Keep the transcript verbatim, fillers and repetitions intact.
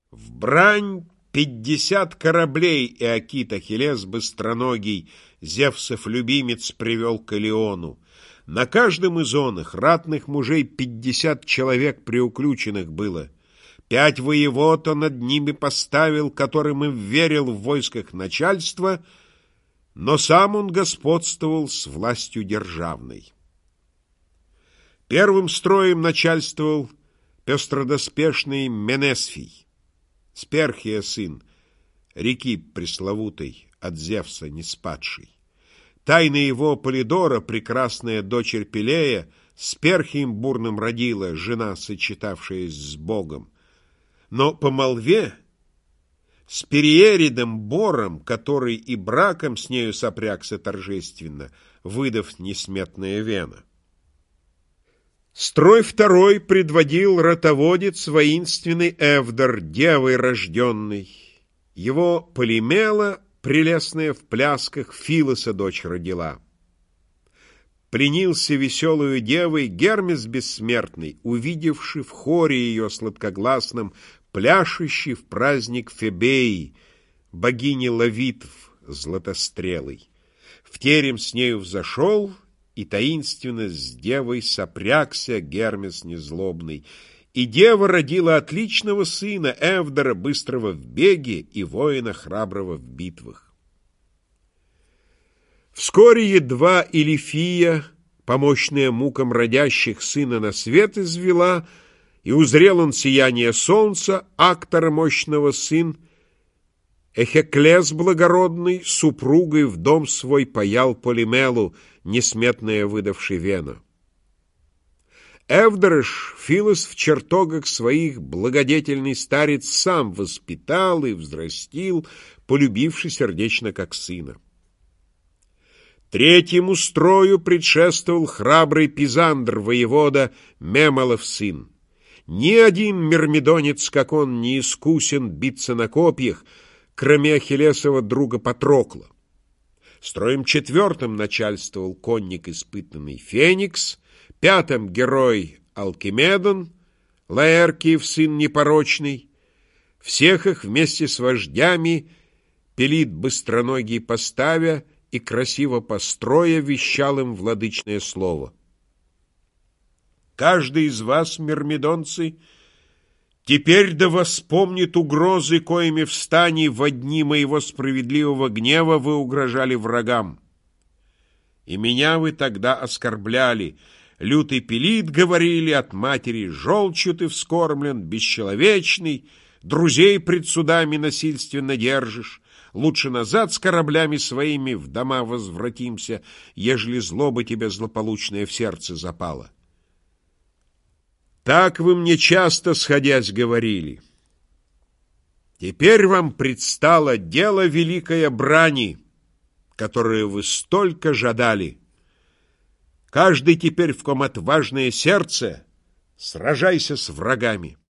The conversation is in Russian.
В брань пятьдесят кораблей Эакит Ахиллес быстроногий, Зевсов любимец, привел к Илиону. На каждом из оных ратных мужей пятьдесят человек приуключенных было. Пять воевод он над ними поставил, которым и верил в войсках начальства, но сам он господствовал с властью державной. Первым строем начальствовал пестродоспешный Менесфий, Сперхия сын, реки пресловутой, от Зевса не спадший. Тайна его Полидора, прекрасная дочерь Пелея, с Перхием бурным родила, жена, сочетавшаяся с Богом. Но по молве с Периеридом Бором, который и браком с нею сопрягся торжественно, выдав несметное вено. Строй второй предводил ратоводец воинственный Эвдор, девой рожденный. Его Полимела, прелестная в плясках, Филоса дочь родила. Пленился веселую девой Гермес бессмертный, увидевший в хоре ее сладкогласном, пляшущий в праздник Фебеи, богини Лавитв златострелой. В терем с нею взошел, и таинственно с девой сопрягся Гермес незлобный. И дева родила отличного сына, Эвдора, быстрого в беге и воина храброго в битвах. Вскоре едва Илифия, помощная мукам родящих, сына на свет извела, и узрел он сияние солнца, Актора мощного сын, Эхеклес благородный, супругой в дом свой паял Полимелу, несметное выдавший вено. Эвдорыш Филос в чертогах своих благодетельный старец сам воспитал и взрастил, полюбивший сердечно как сына. Третьему строю предшествовал храбрый Пизандр, воевода, Мемолов сын. Ни один мирмидонец, как он, не искусен биться на копьях, кроме Ахиллесова друга Патрокла. Строем четвертым начальствовал конник испытанный Феникс, пятым герой Алкимедон, Лаэркиев сын непорочный. Всех их вместе с вождями Пелит быстроногий поставя и красиво построя вещал им владычное слово. Каждый из вас, мирмидонцы, теперь да воспомнит угрозы, коими в стане во дни моего справедливого гнева вы угрожали врагам. И меня вы тогда оскорбляли. Лютый Пелит, говорили, от матери желчью ты вскормлен, бесчеловечный, друзей пред судами насильственно держишь. Лучше назад с кораблями своими в дома возвратимся, ежели злоба тебе злополучная в сердце запала. Так вы мне часто, сходясь, говорили. Теперь вам предстало дело великое брани, которое вы столько жадали. Каждый теперь, в ком отважное сердце, сражайся с врагами.